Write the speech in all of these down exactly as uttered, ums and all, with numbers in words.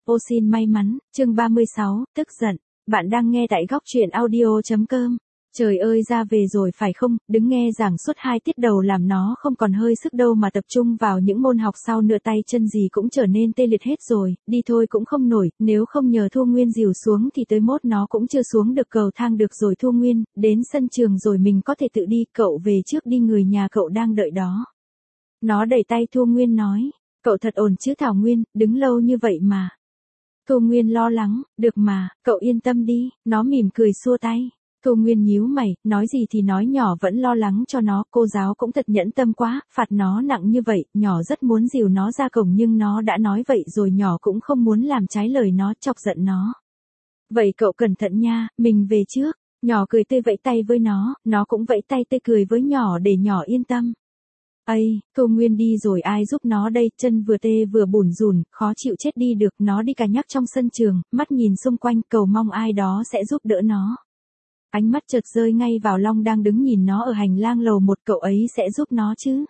Ô xin may mắn, chương ba mươi sáu, tức giận. Bạn đang nghe tại góc truyện audio.com. Trời ơi ra về rồi phải không, đứng nghe giảng suốt hai tiết đầu làm nó không còn hơi sức đâu mà tập trung vào những môn học sau nữa, tay chân gì cũng trở nên tê liệt hết rồi, đi thôi cũng không nổi, nếu không nhờ Thu Nguyên dìu xuống thì tới mốt nó cũng chưa xuống được cầu thang được rồi. Thu Nguyên, đến sân trường rồi mình có thể tự đi, cậu về trước đi, người nhà cậu đang đợi đó. Nó đẩy tay Thu Nguyên nói, cậu thật ổn chứ Thảo Nguyên, đứng lâu như vậy mà. Thu Nguyên lo lắng, được mà, cậu yên tâm đi, nó mỉm cười xua tay. Thu Nguyên nhíu mày, nói gì thì nói, nhỏ vẫn lo lắng cho nó, cô giáo cũng thật nhẫn tâm quá, phạt nó nặng như vậy, nhỏ rất muốn dìu nó ra cổng nhưng nó đã nói vậy rồi, nhỏ cũng không muốn làm trái lời nó, chọc giận nó. Vậy cậu cẩn thận nha, mình về trước. Nhỏ cười tươi vẫy tay với nó, nó cũng vẫy tay tươi cười với nhỏ để nhỏ yên tâm. Ây, Thu Nguyên đi rồi ai giúp nó đây, chân vừa tê vừa bủn rủn, khó chịu chết đi được, nó đi cà nhắc trong sân trường, mắt nhìn xung quanh cầu mong ai đó sẽ giúp đỡ nó. Ánh mắt chợt rơi ngay vào Long đang đứng nhìn nó ở hành lang lầu một, cậu ấy sẽ giúp nó chứ.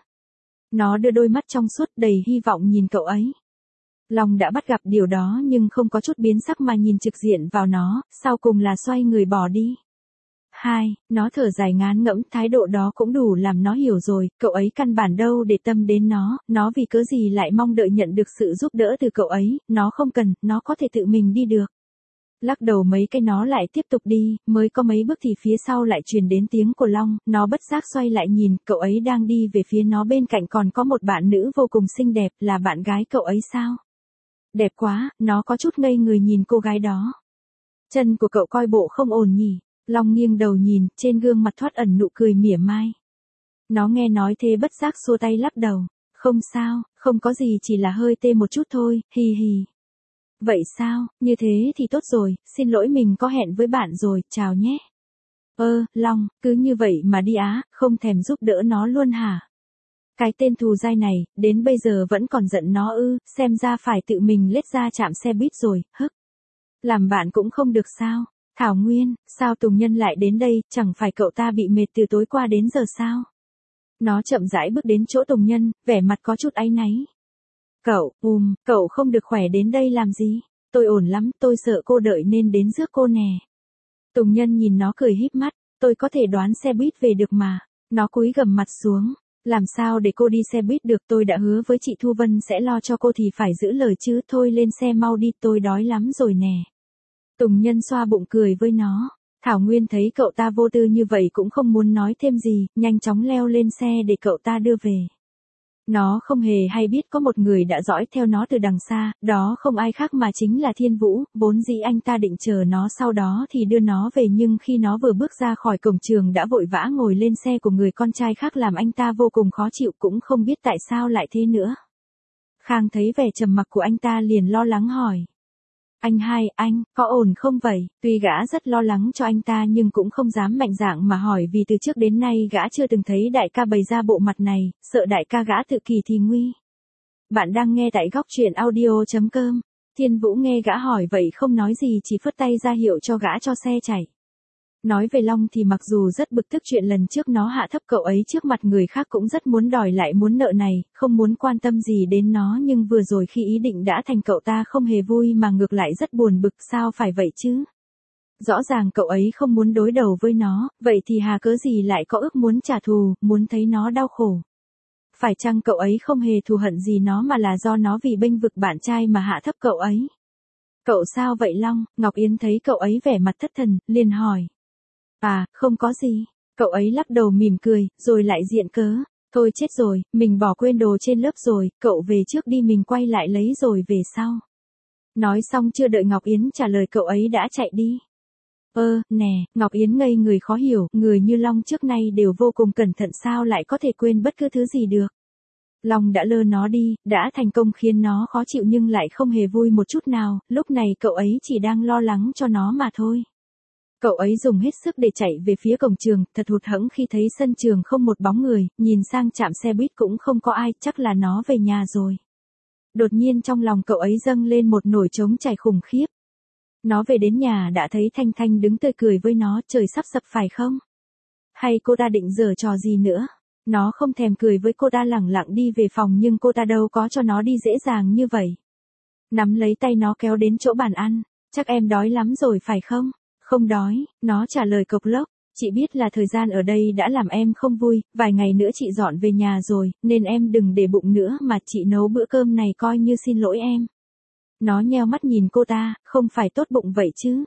Nó đưa đôi mắt trong suốt đầy hy vọng nhìn cậu ấy. Long đã bắt gặp điều đó nhưng không có chút biến sắc mà nhìn trực diện vào nó, sau cùng là xoay người bỏ đi. Hai, nó thở dài ngán ngẫm, thái độ đó cũng đủ làm nó hiểu rồi, cậu ấy căn bản đâu để tâm đến nó, nó vì cớ gì lại mong đợi nhận được sự giúp đỡ từ cậu ấy, nó không cần, nó có thể tự mình đi được. Lắc đầu mấy cái nó lại tiếp tục đi, mới có mấy bước thì phía sau lại truyền đến tiếng của Long, nó bất giác xoay lại nhìn, cậu ấy đang đi về phía nó, bên cạnh còn có một bạn nữ vô cùng xinh đẹp, là bạn gái cậu ấy sao? Đẹp quá, nó có chút ngây người nhìn cô gái đó. Chân của cậu coi bộ không ổn nhỉ? Long nghiêng đầu nhìn, trên gương mặt thoát ẩn nụ cười mỉa mai. Nó nghe nói thế bất giác xua tay lắc đầu. Không sao, không có gì, chỉ là hơi tê một chút thôi, hì hì. Vậy sao, như thế thì tốt rồi, xin lỗi mình có hẹn với bạn rồi, chào nhé. Ơ, Long, cứ như vậy mà đi á, không thèm giúp đỡ nó luôn hả? Cái tên thù dai này, đến bây giờ vẫn còn giận nó ư, xem ra phải tự mình lết ra chạm xe buýt rồi, hức. Làm bạn cũng không được sao? Thảo Nguyên, sao Tùng Nhân lại đến đây, chẳng phải cậu ta bị mệt từ tối qua đến giờ sao? Nó chậm rãi bước đến chỗ Tùng Nhân, vẻ mặt có chút áy náy. Cậu, ùm, cậu không được khỏe đến đây làm gì? Tôi ổn lắm, tôi sợ cô đợi nên đến rước cô nè. Tùng Nhân nhìn nó cười híp mắt, tôi có thể đoán xe buýt về được mà. Nó cúi gằm mặt xuống, làm sao để cô đi xe buýt được, tôi đã hứa với chị Thu Vân sẽ lo cho cô thì phải giữ lời chứ, thôi lên xe mau đi, tôi đói lắm rồi nè. Tùng Nhân xoa bụng cười với nó. Thảo Nguyên thấy cậu ta vô tư như vậy cũng không muốn nói thêm gì, nhanh chóng leo lên xe để cậu ta đưa về. Nó không hề hay biết có một người đã dõi theo nó từ đằng xa, đó không ai khác mà chính là Thiên Vũ, vốn dĩ anh ta định chờ nó sau đó thì đưa nó về, nhưng khi nó vừa bước ra khỏi cổng trường đã vội vã ngồi lên xe của người con trai khác làm anh ta vô cùng khó chịu, cũng không biết tại sao lại thế nữa. Khang thấy vẻ trầm mặc của anh ta liền lo lắng hỏi. Anh hai, anh, có ổn không vậy? Tuy gã rất lo lắng cho anh ta nhưng cũng không dám mạnh dạn mà hỏi, vì từ trước đến nay gã chưa từng thấy đại ca bày ra bộ mặt này, sợ đại ca gã tự kỳ thì nguy. Bạn đang nghe tại góc truyện audio.com. Thiên Vũ nghe gã hỏi vậy không nói gì, chỉ phất tay ra hiệu cho gã cho xe chạy. Nói về Long thì mặc dù rất bực tức chuyện lần trước nó hạ thấp cậu ấy trước mặt người khác, cũng rất muốn đòi lại món nợ này, không muốn quan tâm gì đến nó, nhưng vừa rồi khi ý định đã thành cậu ta không hề vui mà ngược lại rất buồn bực, sao phải vậy chứ? Rõ ràng cậu ấy không muốn đối đầu với nó, vậy thì hà cớ gì lại có ước muốn trả thù, muốn thấy nó đau khổ? Phải chăng cậu ấy không hề thù hận gì nó mà là do nó vì bênh vực bạn trai mà hạ thấp cậu ấy? Cậu sao vậy Long? Ngọc Yến thấy cậu ấy vẻ mặt thất thần, liền hỏi. À, không có gì. Cậu ấy lắc đầu mỉm cười, rồi lại diện cớ. Thôi chết rồi, mình bỏ quên đồ trên lớp rồi, cậu về trước đi, mình quay lại lấy rồi về sau. Nói xong chưa đợi Ngọc Yến trả lời cậu ấy đã chạy đi. Ơ, nè, Ngọc Yến ngây người khó hiểu, người như Long trước nay đều vô cùng cẩn thận, sao lại có thể quên bất cứ thứ gì được. Long đã lơ nó đi, đã thành công khiến nó khó chịu nhưng lại không hề vui một chút nào, lúc này cậu ấy chỉ đang lo lắng cho nó mà thôi. Cậu ấy dùng hết sức để chạy về phía cổng trường, thật hụt hẫng khi thấy sân trường không một bóng người, nhìn sang trạm xe buýt cũng không có ai, chắc là nó về nhà rồi. Đột nhiên trong lòng cậu ấy dâng lên một nổi trống chảy khủng khiếp. Nó về đến nhà đã thấy Thanh Thanh đứng tươi cười với nó, trời sắp sập phải không? Hay cô ta định giở trò gì nữa? Nó không thèm cười với cô ta, lẳng lặng đi về phòng, nhưng cô ta đâu có cho nó đi dễ dàng như vậy. Nắm lấy tay nó kéo đến chỗ bàn ăn. Chắc em đói lắm rồi phải không? Không đói, nó trả lời cộc lốc. Chị biết là thời gian ở đây đã làm em không vui, vài ngày nữa chị dọn về nhà rồi, nên em đừng để bụng nữa mà chị nấu bữa cơm này coi như xin lỗi em. Nó nheo mắt nhìn cô ta, không phải tốt bụng vậy chứ.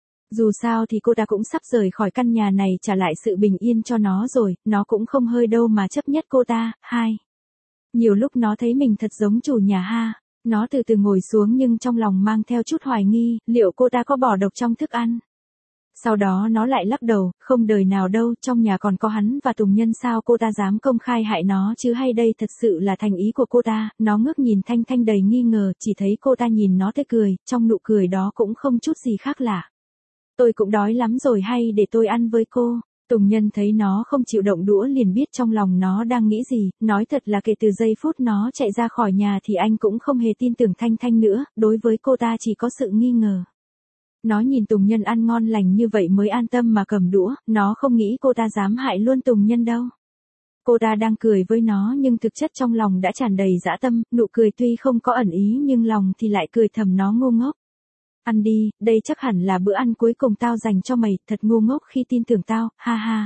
Dù sao thì cô ta cũng sắp rời khỏi căn nhà này trả lại sự bình yên cho nó rồi, nó cũng không hơi đâu mà chấp nhất cô ta. Hai. Nhiều lúc nó thấy mình thật giống chủ nhà ha. Nó từ từ ngồi xuống nhưng trong lòng mang theo chút hoài nghi, liệu cô ta có bỏ độc trong thức ăn. Sau đó nó lại lắc đầu, không đời nào đâu, trong nhà còn có hắn và Tùng Nhân sao cô ta dám công khai hại nó chứ, hay đây thật sự là thành ý của cô ta. Nó ngước nhìn Thanh Thanh đầy nghi ngờ, chỉ thấy cô ta nhìn nó tươi cười, trong nụ cười đó cũng không chút gì khác lạ. Tôi cũng đói lắm rồi, hay để tôi ăn với cô. Tùng Nhân thấy nó không chịu động đũa liền biết trong lòng nó đang nghĩ gì, nói thật là kể từ giây phút nó chạy ra khỏi nhà thì anh cũng không hề tin tưởng Thanh Thanh nữa, đối với cô ta chỉ có sự nghi ngờ. Nó nhìn Tùng Nhân ăn ngon lành như vậy mới an tâm mà cầm đũa, nó không nghĩ cô ta dám hại luôn Tùng Nhân đâu. Cô ta đang cười với nó nhưng thực chất trong lòng đã tràn đầy dã tâm, nụ cười tuy không có ẩn ý nhưng lòng thì lại cười thầm nó ngu ngốc. Ăn đi, đây chắc hẳn là bữa ăn cuối cùng tao dành cho mày, thật ngu ngốc khi tin tưởng tao, ha ha.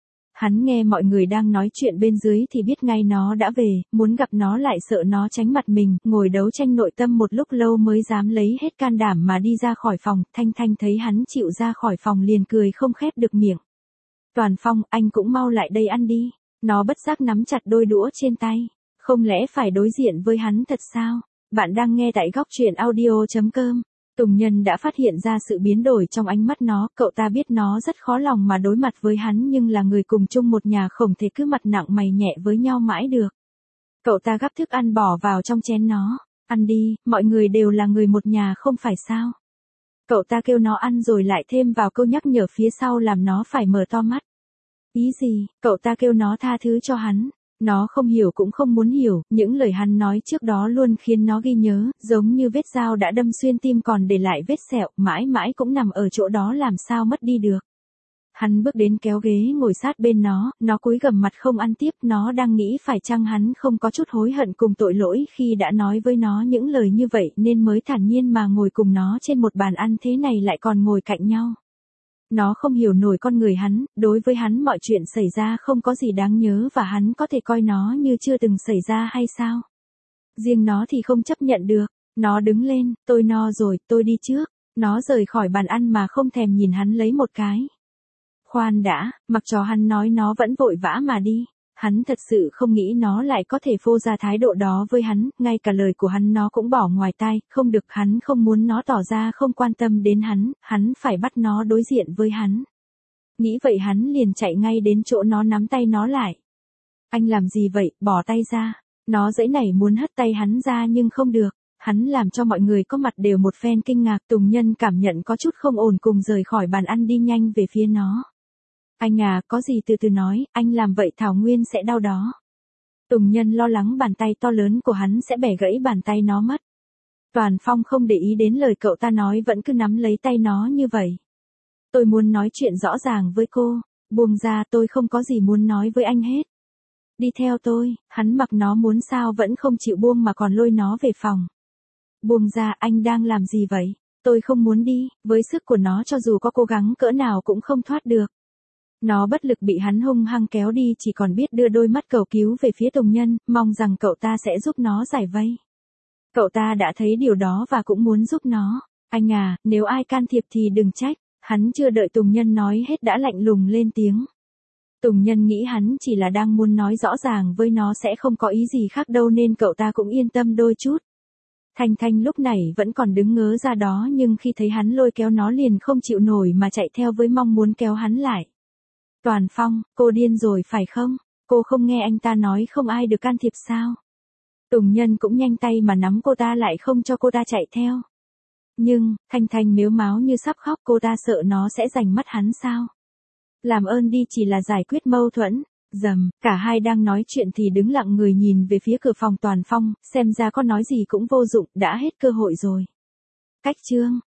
Hắn nghe mọi người đang nói chuyện bên dưới thì biết ngay nó đã về, muốn gặp nó lại sợ nó tránh mặt mình, ngồi đấu tranh nội tâm một lúc lâu mới dám lấy hết can đảm mà đi ra khỏi phòng. Thanh Thanh thấy hắn chịu ra khỏi phòng liền cười không khép được miệng. Toàn Phong, anh cũng mau lại đây ăn đi. Nó bất giác nắm chặt đôi đũa trên tay. Không lẽ phải đối diện với hắn thật sao? Bạn đang nghe tại góc truyện audio chấm com. Tùng Nhân đã phát hiện ra sự biến đổi trong ánh mắt nó, cậu ta biết nó rất khó lòng mà đối mặt với hắn nhưng là người cùng chung một nhà không thể cứ mặt nặng mày nhẹ với nhau mãi được. Cậu ta gắp thức ăn bỏ vào trong chén nó, ăn đi, mọi người đều là người một nhà không phải sao. Cậu ta kêu nó ăn rồi lại thêm vào câu nhắc nhở phía sau làm nó phải mở to mắt. Ý gì, cậu ta kêu nó tha thứ cho hắn. Nó không hiểu cũng không muốn hiểu, những lời hắn nói trước đó luôn khiến nó ghi nhớ, giống như vết dao đã đâm xuyên tim còn để lại vết sẹo, mãi mãi cũng nằm ở chỗ đó làm sao mất đi được. Hắn bước đến kéo ghế ngồi sát bên nó, nó cúi gằm mặt không ăn tiếp, nó đang nghĩ phải chăng hắn không có chút hối hận cùng tội lỗi khi đã nói với nó những lời như vậy nên mới thản nhiên mà ngồi cùng nó trên một bàn ăn thế này lại còn ngồi cạnh nhau. Nó không hiểu nổi con người hắn, đối với hắn mọi chuyện xảy ra không có gì đáng nhớ và hắn có thể coi nó như chưa từng xảy ra hay sao? Riêng nó thì không chấp nhận được, nó đứng lên, tôi no rồi, tôi đi trước, nó rời khỏi bàn ăn mà không thèm nhìn hắn lấy một cái. Khoan đã, mặc cho hắn nói nó vẫn vội vã mà đi. Hắn thật sự không nghĩ nó lại có thể phô ra thái độ đó với hắn, ngay cả lời của hắn nó cũng bỏ ngoài tai, không được, hắn không muốn nó tỏ ra không quan tâm đến hắn, hắn phải bắt nó đối diện với hắn. Nghĩ vậy hắn liền chạy ngay đến chỗ nó nắm tay nó lại. Anh làm gì vậy, bỏ tay ra. Nó giãy nảy muốn hất tay hắn ra nhưng không được. Hắn làm cho mọi người có mặt đều một phen kinh ngạc. Tùng Nhân cảm nhận có chút không ổn cùng rời khỏi bàn ăn đi nhanh về phía nó. Anh à, có gì từ từ nói, anh làm vậy Thảo Nguyên sẽ đau đó. Tùng Nhân lo lắng bàn tay to lớn của hắn sẽ bẻ gãy bàn tay nó mất. Toàn Phong không để ý đến lời cậu ta nói vẫn cứ nắm lấy tay nó như vậy. Tôi muốn nói chuyện rõ ràng với cô, buông ra, tôi không có gì muốn nói với anh hết. Đi theo tôi, hắn mặc nó muốn sao vẫn không chịu buông mà còn lôi nó về phòng. Buông ra, anh đang làm gì vậy? Tôi không muốn đi, với sức của nó cho dù có cố gắng cỡ nào cũng không thoát được. Nó bất lực bị hắn hung hăng kéo đi, chỉ còn biết đưa đôi mắt cầu cứu về phía Tùng Nhân, mong rằng cậu ta sẽ giúp nó giải vây. Cậu ta đã thấy điều đó và cũng muốn giúp nó. Anh à, nếu ai can thiệp thì đừng trách. Hắn chưa đợi Tùng Nhân nói hết đã lạnh lùng lên tiếng. Tùng Nhân nghĩ hắn chỉ là đang muốn nói rõ ràng với nó sẽ không có ý gì khác đâu nên cậu ta cũng yên tâm đôi chút. Thanh Thanh lúc này vẫn còn đứng ngớ ra đó nhưng khi thấy hắn lôi kéo nó liền không chịu nổi mà chạy theo với mong muốn kéo hắn lại. Toàn Phong, cô điên rồi phải không? Cô không nghe anh ta nói không ai được can thiệp sao? Tùng Nhân cũng nhanh tay mà nắm cô ta lại không cho cô ta chạy theo. Nhưng, Thanh Thanh mếu máo như sắp khóc, cô ta sợ nó sẽ giành mất hắn sao? Làm ơn đi, chỉ là giải quyết mâu thuẫn. Dầm, cả hai đang nói chuyện thì đứng lặng người nhìn về phía cửa phòng Toàn Phong, xem ra có nói gì cũng vô dụng, đã hết cơ hội rồi. Cách chương